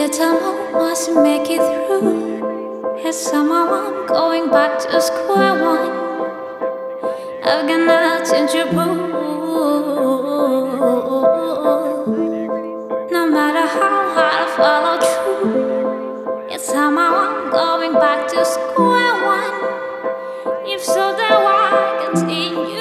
little more must make it through. Yes, somehow I'm going back to square one. I've got nothing to prove. No matter how hard I follow through, yes, somehow I'm going back to square one. If so, then why continue?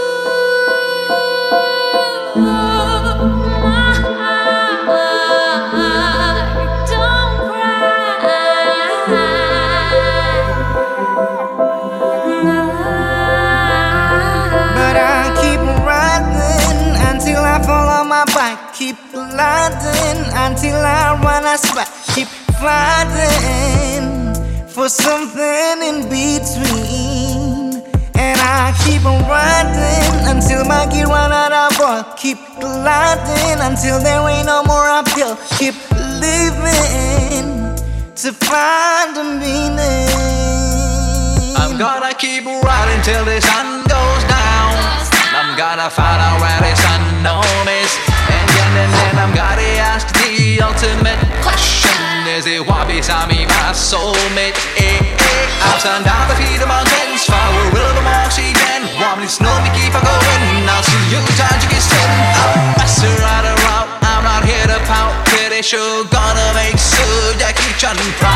Keep gliding until I run a spot. Keep fighting for something in between. And I keep on riding until my gear run out of oil. Keep gliding until there ain't no more uphill. Keep living to find a meaning. I'm gonna keep riding till the sun goes down. I'm gonna find out where this unknown is. And then I'm gonna ask the ultimate question. Is it what beside me, my soulmate? Ups and down the feet of mountains, far away will the oxygen. Warmly snow me keep on going. I'll see you time to get sitting. I'm messing right around, I'm not here to pout. Pretty sure gonna make sure I keep trying to